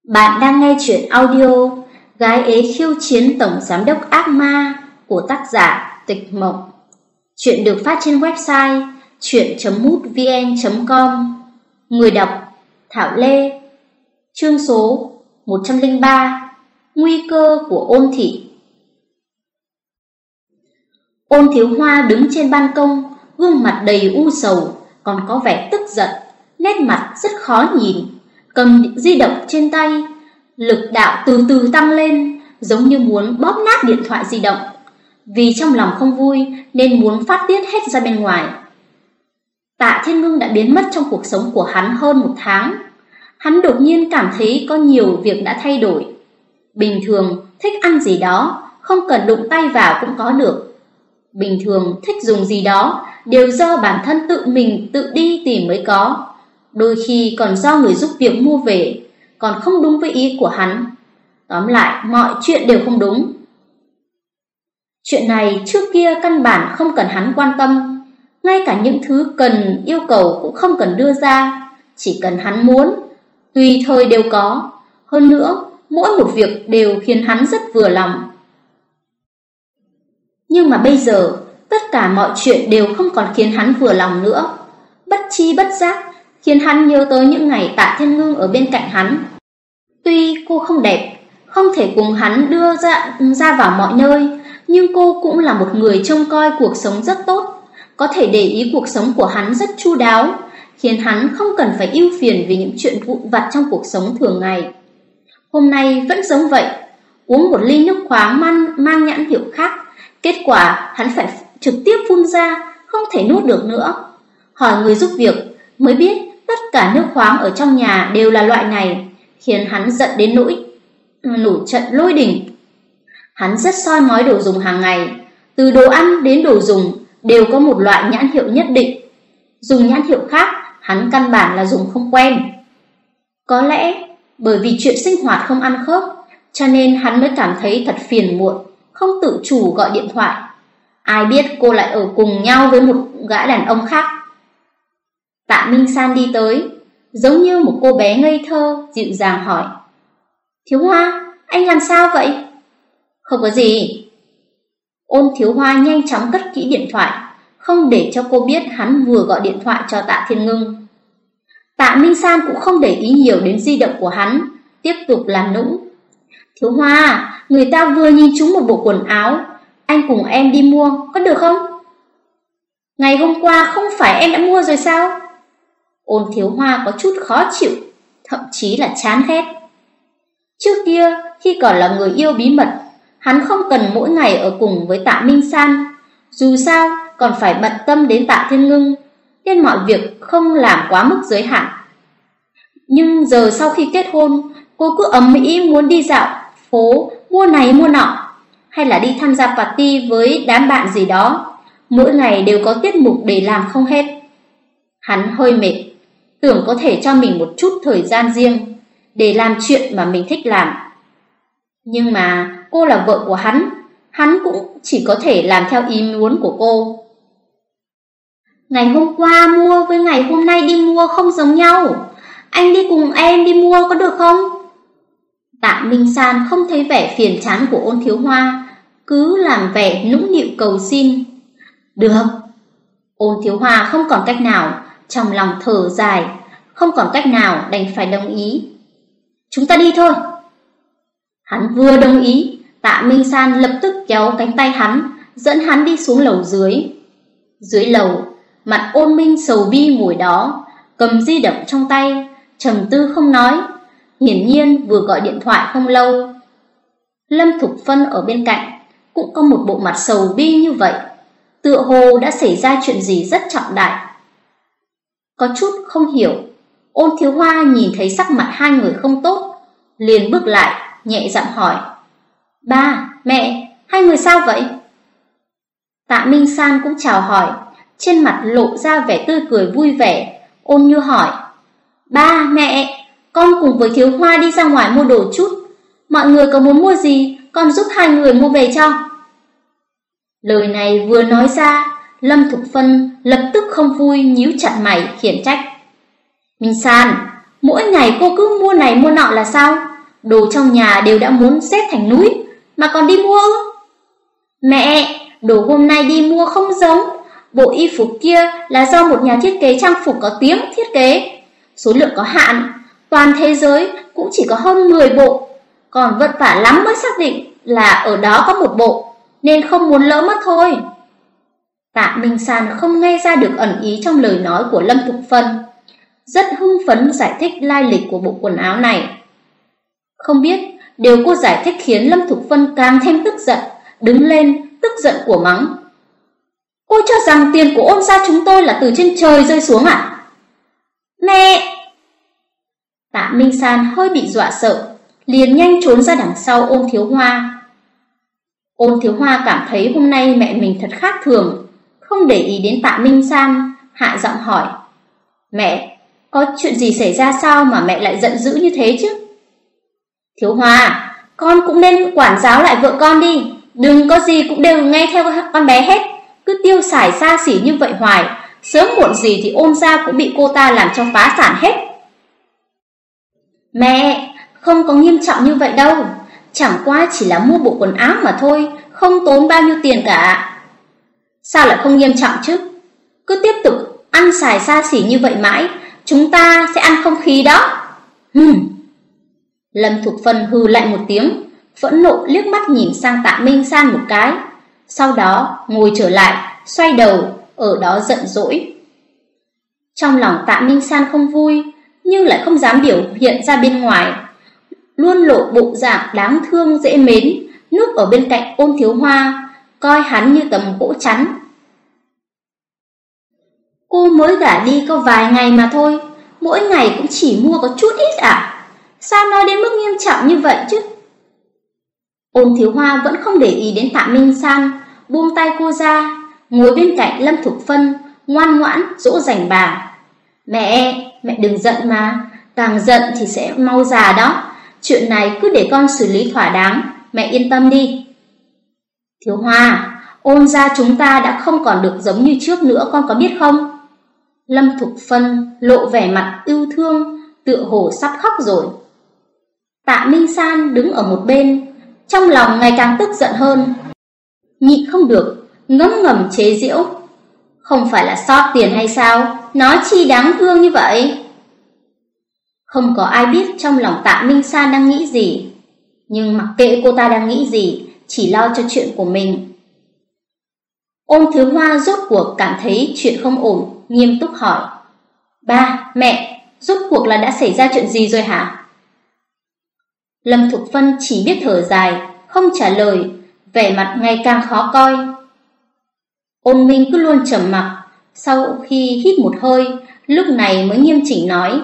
Bạn đang nghe chuyện audio Gái ế khiêu chiến tổng giám đốc ác ma của tác giả Tịch Mộng. Chuyện được phát trên website chuyện.mútvn.com. Người đọc Thảo Lê. Chương số 103. Nguy cơ của Ôn Thị. Ôn Thiếu Hoa đứng trên ban công, gương mặt đầy u sầu, còn có vẻ tức giận, nét mặt rất khó nhìn. Cầm di động trên tay, lực đạo từ từ tăng lên, giống như muốn bóp nát điện thoại di động. Vì trong lòng không vui nên muốn phát tiết hết ra bên ngoài. Tạ Thiên Ngưng đã biến mất trong cuộc sống của hắn hơn 1 tháng. Hắn đột nhiên cảm thấy có nhiều việc đã thay đổi. Bình thường thích ăn gì đó, không cần đụng tay vào cũng có được. Bình thường thích dùng gì đó đều do bản thân tự mình tự đi tìm mới có. Đôi khi còn do người giúp việc mua về, còn không đúng với ý của hắn. Tóm lại, mọi chuyện đều không đúng. Chuyện này trước kia căn bản không cần hắn quan tâm. Ngay cả những thứ cần yêu cầu cũng không cần đưa ra. Chỉ cần hắn muốn, tùy thời đều có. Hơn nữa, mỗi một việc đều khiến hắn rất vừa lòng. Nhưng mà bây giờ, tất cả mọi chuyện đều không còn khiến hắn vừa lòng nữa. Bất chi bất giác khiến hắn nhớ tới những ngày Tạ Thiên Ngưng ở bên cạnh hắn. Tuy cô không đẹp, không thể cùng hắn đưa ra vào mọi nơi, nhưng cô cũng là một người trông coi cuộc sống rất tốt, có thể để ý cuộc sống của hắn rất chu đáo, khiến hắn không cần phải ưu phiền vì những chuyện vụn vặt trong cuộc sống thường ngày. Hôm nay vẫn giống vậy, uống một ly nước khoáng mang nhãn hiệu khác, kết quả hắn phải trực tiếp phun ra, không thể nuốt được nữa. Hỏi người giúp việc mới biết tất cả nước khoáng ở trong nhà đều là loại này, khiến hắn giận đến nỗi nổi trận lôi đình. Hắn rất soi mói đồ dùng hàng ngày, từ đồ ăn đến đồ dùng đều có một loại nhãn hiệu nhất định. Dùng nhãn hiệu khác, hắn căn bản là dùng không quen. Có lẽ bởi vì chuyện sinh hoạt không ăn khớp, cho nên hắn mới cảm thấy thật phiền muộn, không tự chủ gọi điện thoại. Ai biết cô lại ở cùng nhau với một gã đàn ông khác. Tạ Minh San đi tới, giống như một cô bé ngây thơ, dịu dàng hỏi: "Thiếu Hoa, anh làm sao vậy?" "Không có gì." Ôn Thiếu Hoa nhanh chóng cất kỹ điện thoại, không để cho cô biết hắn vừa gọi điện thoại cho Tạ Thiên Ngưng. Tạ Minh San cũng không để ý nhiều đến di động của hắn, tiếp tục làm nũng: "Thiếu Hoa, người ta vừa nhìn trúng một bộ quần áo, anh cùng em đi mua, có được không?" "Ngày hôm qua không phải em đã mua rồi sao?" Ôn Thiếu Hoa có chút khó chịu, thậm chí là chán ghét. Trước kia, khi còn là người yêu bí mật, hắn không cần mỗi ngày ở cùng với Tạ Minh San. Dù sao, còn phải bận tâm đến Tạ Thiên Ngưng, nên mọi việc không làm quá mức giới hạn. Nhưng giờ sau khi kết hôn, cô cứ ầm ĩ muốn đi dạo phố, mua này mua nọ, hay là đi tham gia party với đám bạn gì đó. Mỗi ngày đều có tiết mục để làm không hết. Hắn hơi mệt, tưởng có thể cho mình một chút thời gian riêng để làm chuyện mà mình thích làm. Nhưng mà cô là vợ của hắn cũng chỉ có thể làm theo ý muốn của cô. Ngày hôm qua mua với ngày hôm nay đi mua không giống nhau. Anh đi cùng em đi mua có được không? Tạ Minh San không thấy vẻ phiền chán của Ôn Thiếu Hoa, cứ làm vẻ nũng nịu cầu xin. Được. Ôn Thiếu Hoa không còn cách nào, trong lòng thở dài, không còn cách nào đành phải đồng ý. Chúng ta đi thôi. Hắn vừa đồng ý, Tạ Minh San lập tức kéo cánh tay hắn, dẫn hắn đi xuống lầu dưới. Dưới lầu, mặt Ôn Minh sầu bi ngồi đó, cầm di động trong tay, trầm tư không nói, hiển nhiên vừa gọi điện thoại không lâu. Lâm Thục Phân ở bên cạnh cũng có một bộ mặt sầu bi như vậy, tựa hồ đã xảy ra chuyện gì rất trọng đại. Có chút không hiểu, Ôn Thiếu Hoa nhìn thấy sắc mặt hai người không tốt, liền bước lại, nhẹ giọng hỏi: "Ba, mẹ, hai người sao vậy?" Tạ Minh San cũng chào hỏi, trên mặt lộ ra vẻ tươi cười vui vẻ, ôn nhu hỏi: "Ba, mẹ, con cùng với Thiếu Hoa đi ra ngoài mua đồ chút, mọi người có muốn mua gì, con giúp hai người mua về cho." Lời này vừa nói ra, Lâm Thục Phân lập tức không vui, nhíu chặt mày khiển trách: "Minh San, mỗi ngày cô cứ mua này mua nọ là sao? đồ trong nhà đều đã muốn xếp thành núi, mà còn đi mua ư? Mẹ, đồ hôm nay đi mua không giống. Bộ y phục kia là do một nhà thiết kế trang phục có tiếng thiết kế. Số lượng có hạn, toàn thế giới cũng chỉ có hơn 10 bộ. Còn vất vả lắm mới xác định là ở đó có một bộ, nên không muốn lỡ mất thôi. Tạ Minh San không nghe ra được ẩn ý trong lời nói của Lâm Thục Phân, rất hưng phấn giải thích lai lịch của bộ quần áo này. Không biết điều cô giải thích khiến Lâm Thục Phân càng thêm tức giận, đứng lên tức giận của mắng. Cô cho rằng tiền của Ôn gia chúng tôi là từ trên trời rơi xuống à? Mẹ! Tạ Minh San hơi bị dọa sợ, liền nhanh trốn ra đằng sau Ôn Thiếu Hoa. Ôn Thiếu Hoa cảm thấy hôm nay mẹ mình thật khác thường, không để ý đến Tạ Minh San, hạ giọng hỏi. Mẹ, có chuyện gì xảy ra sao mà mẹ lại giận dữ như thế chứ? Thiếu Hoa, con cũng nên quản giáo lại vợ con đi, đừng có gì cũng đều nghe theo con bé hết, cứ tiêu xài xa xỉ như vậy hoài, sớm muộn gì thì Ôn gia cũng bị cô ta làm cho phá sản hết. Mẹ, không có nghiêm trọng như vậy đâu, chẳng qua chỉ là mua bộ quần áo mà thôi, không tốn bao nhiêu tiền cả. Sao lại không nghiêm trọng chứ? Cứ tiếp tục ăn xài xa xỉ như vậy mãi, chúng ta sẽ ăn không khí đó. Lâm Thục Phân hừ lạnh một tiếng, phẫn nộ liếc mắt nhìn sang Tạ Minh San một cái, sau đó ngồi trở lại, xoay đầu, ở đó giận dỗi. Trong lòng Tạ Minh San không vui, nhưng lại không dám biểu hiện ra bên ngoài, luôn lộ bộ dạng đáng thương dễ mến, núp ở bên cạnh Ôn Thiếu Hoa, coi hắn như tấm gỗ chắn. Cô mới gả đi có vài ngày mà thôi, mỗi ngày cũng chỉ mua có chút ít à? Sao nói đến mức nghiêm trọng như vậy chứ? Ôn Thiếu Hoa vẫn không để ý đến Tạ Minh San, buông tay cô ra, ngồi bên cạnh Lâm Thục Phân, ngoan ngoãn dỗ dành bà. Mẹ đừng giận mà, càng giận thì sẽ mau già đó. Chuyện này cứ để con xử lý thỏa đáng, mẹ yên tâm đi. Thiếu Hoa, Ôn gia chúng ta đã không còn được giống như trước nữa, con có biết không? Lâm Thục Phân lộ vẻ mặt yêu thương, tựa hồ sắp khóc rồi. Tạ Minh San đứng ở một bên, trong lòng ngày càng tức giận hơn, nhịn không được, ngấm ngầm chế giễu. Không phải là sót tiền hay sao? Nói chi đáng thương như vậy? Không có ai biết trong lòng Tạ Minh San đang nghĩ gì, nhưng mặc kệ cô ta đang nghĩ gì, chỉ lo cho chuyện của mình. Ôn Thiếu Hoa rốt cuộc cảm thấy chuyện không ổn, nghiêm túc hỏi. Ba, mẹ, rốt cuộc là đã xảy ra chuyện gì rồi hả? Lâm Thục Phân chỉ biết thở dài, không trả lời, vẻ mặt ngày càng khó coi. Ôn Minh cứ luôn trầm mặc, sau khi hít một hơi, lúc này mới nghiêm chỉnh nói.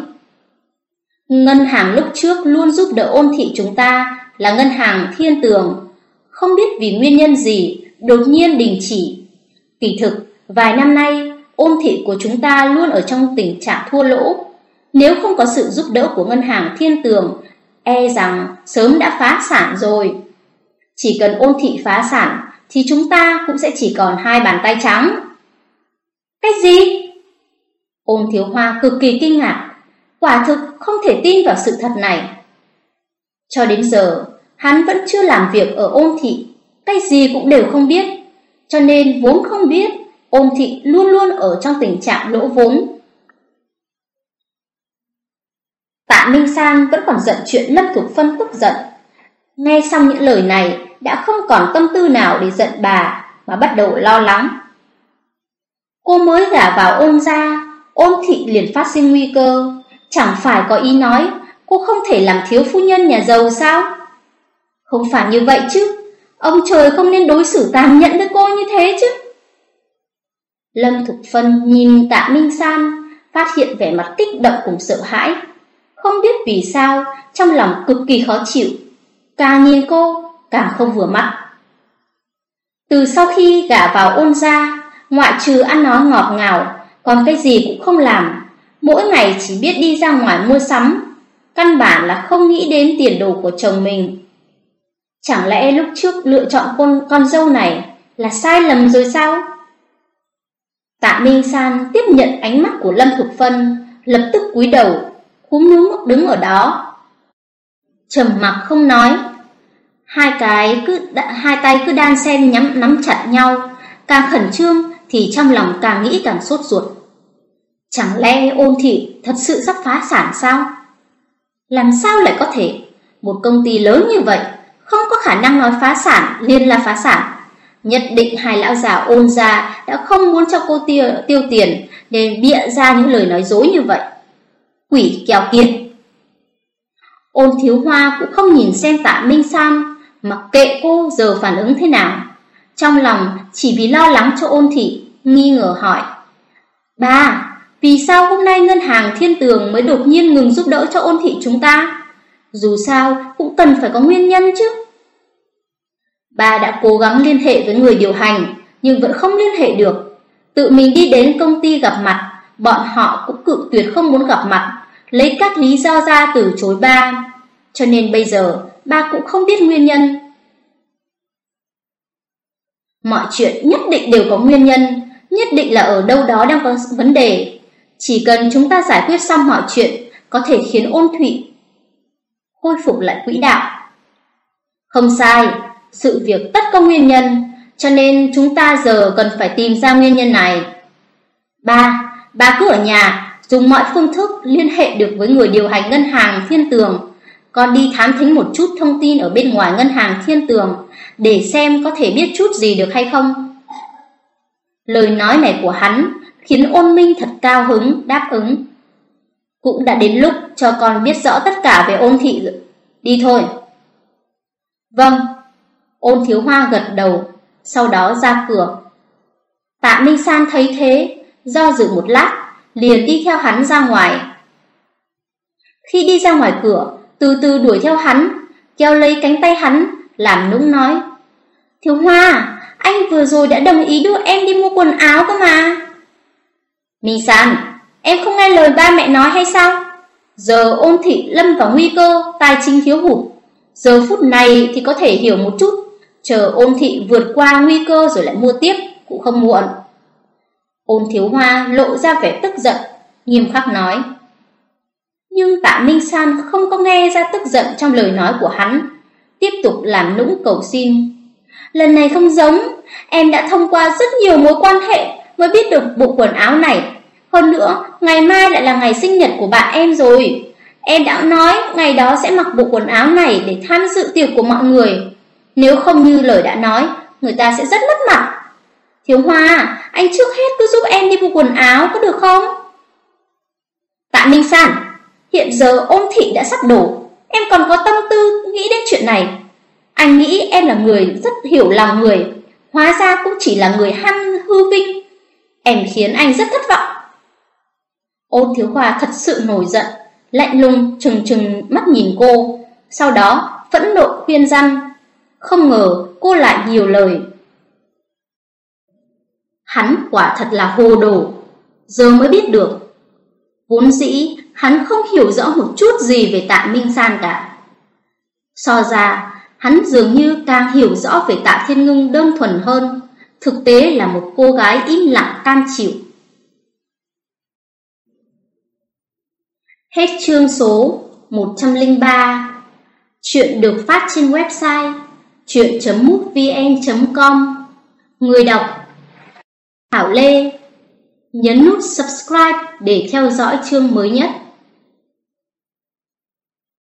Ngân hàng lúc trước luôn giúp đỡ Ôn thị chúng ta là ngân hàng Thiên Tường, không biết vì nguyên nhân gì đột nhiên đình chỉ. Kỳ thực, vài năm nay, Ôn thị của chúng ta luôn ở trong tình trạng thua lỗ. Nếu không có sự giúp đỡ của ngân hàng Thiên Tường, e rằng sớm đã phá sản rồi. Chỉ cần Ôn thị phá sản thì chúng ta cũng sẽ chỉ còn hai bàn tay trắng. Cái gì? Ôn Thiếu Hoa cực kỳ kinh ngạc, quả thực không thể tin vào sự thật này. Cho đến giờ, hắn vẫn chưa làm việc ở Ôn thị, cái gì cũng đều không biết, cho nên vốn không biết Ôn thị luôn luôn ở trong tình trạng lỗ vốn. Tạ Minh San vẫn còn giận chuyện Lâm Thục Phân tức giận. Nghe xong những lời này, đã không còn tâm tư nào để giận bà, mà bắt đầu lo lắng. Cô mới gả vào Ôn gia, Ôn thị liền phát sinh nguy cơ, chẳng phải có ý nói cô không thể làm thiếu phu nhân nhà giàu sao? Không phải như vậy chứ, ông trời không nên đối xử tàn nhẫn với cô như thế chứ. Lâm Thục Phân nhìn Tạ Minh San, phát hiện vẻ mặt kích động cùng sợ hãi. Không biết vì sao, trong lòng cực kỳ khó chịu, càng nhìn cô càng không vừa mắt. Từ sau khi gả vào Ôn gia, ngoại trừ ăn nói ngọt ngào, còn cái gì cũng không làm, mỗi ngày chỉ biết đi ra ngoài mua sắm, căn bản là không nghĩ đến tiền đồ của chồng mình. Chẳng lẽ lúc trước lựa chọn con dâu này là sai lầm rồi sao? Tạ Minh San tiếp nhận ánh mắt của Lâm Thục Phân, lập tức cúi đầu, cúm núm đứng ở đó. trầm mặc không nói. Hai tay cứ đan xen nắm chặt nhau, càng khẩn trương thì trong lòng càng nghĩ càng sốt ruột. Chẳng lẽ Ôn Thị thật sự sắp phá sản sao? Làm sao lại có thể? Một công ty lớn như vậy không có khả năng nói phá sản liền là phá sản. Nhất định hai lão già Ôn gia đã không muốn cho cô tiêu tiền nên bịa ra những lời nói dối như vậy. Quỷ keo kiệt. Ôn Thiếu Hoa cũng không nhìn xem Tạ Minh San, mặc kệ cô giờ phản ứng thế nào. Trong lòng chỉ vì lo lắng cho Ôn Thị, nghi ngờ hỏi: "Ba, vì sao hôm nay ngân hàng Thiên Tường mới đột nhiên ngừng giúp đỡ cho Ôn Thị chúng ta? Dù sao cũng cần phải có nguyên nhân chứ." Ba đã cố gắng liên hệ với người điều hành nhưng vẫn không liên hệ được. Tự mình đi đến công ty gặp mặt, bọn họ cũng cự tuyệt không muốn gặp mặt, lấy các lý do ra từ chối ba. Cho nên bây giờ ba cũng không biết nguyên nhân. Mọi chuyện nhất định đều có nguyên nhân, nhất định là ở đâu đó đang có vấn đề. Chỉ cần chúng ta giải quyết xong mọi chuyện, có thể khiến Ôn Thụy khôi phục lại quỹ đạo. Không sai, sự việc tất có nguyên nhân, cho nên chúng ta giờ cần phải tìm ra nguyên nhân này. Ba cứ ở nhà, dùng mọi phương thức liên hệ được với người điều hành ngân hàng Thiên Tường. Con đi thám thính một chút thông tin ở bên ngoài ngân hàng Thiên Tường, để xem có thể biết chút gì được hay không. Lời nói này của hắn khiến Ôn Minh thật cao hứng, đáp ứng. Cũng đã đến lúc cho con biết rõ tất cả về Ôn Thị rồi. Đi thôi. Vâng. Ôn Thiếu Hoa gật đầu, sau đó ra cửa. Tạ Minh San thấy thế, do dự một lát, liền đi theo hắn ra ngoài. Khi đi ra ngoài cửa, từ từ đuổi theo hắn, kéo lấy cánh tay hắn, làm nũng nói: "Thiếu Hoa, anh vừa rồi đã đồng ý đưa em đi mua quần áo cơ mà." "Minh San, em không nghe lời ba mẹ nói hay sao? Giờ Ôn Thị lâm vào nguy cơ tài chính thiếu hụt. Giờ phút này thì có thể hiểu một chút, chờ Ôn Thị vượt qua nguy cơ rồi lại mua tiếp cũng không muộn." Ôn Thiếu Hoa lộ ra vẻ tức giận, nghiêm khắc nói. Nhưng Tạ Minh San không có nghe ra tức giận trong lời nói của hắn, tiếp tục làm nũng cầu xin: "Lần này không giống, em đã thông qua rất nhiều mối quan hệ mới biết được bộ quần áo này. Hơn nữa, ngày mai lại là ngày sinh nhật của bạn em rồi. Em đã nói ngày đó sẽ mặc bộ quần áo này để tham dự tiệc của mọi người. Nếu không như lời đã nói, người ta sẽ rất mất mặt. Thiếu Hoa, anh trước hết cứ giúp em đi mua quần áo có được không?" "Tạ Minh San, hiện giờ Ôn Thị đã sắp đổ, em còn có tâm tư nghĩ đến chuyện này. Anh nghĩ em là người rất hiểu lòng người, hóa ra cũng chỉ là người ham hư vinh. Em khiến anh rất thất vọng." Ôn Thiếu Hoa thật sự nổi giận, lạnh lùng trừng mắt nhìn cô, sau đó phẫn nộ khuyên răn. Không ngờ cô lại nhiều lời. Hắn quả thật là hồ đồ, giờ mới biết được. Vốn dĩ hắn không hiểu rõ một chút gì về Tạ Minh San cả. So ra, hắn dường như càng hiểu rõ về Tạ Thiên Ngưng đơn thuần hơn, thực tế là một cô gái im lặng cam chịu. Hết chương số 103. Chuyện được phát trên website chuyện.mútvn.com. Người đọc Thảo Lê. Nhấn nút subscribe để theo dõi chương mới nhất.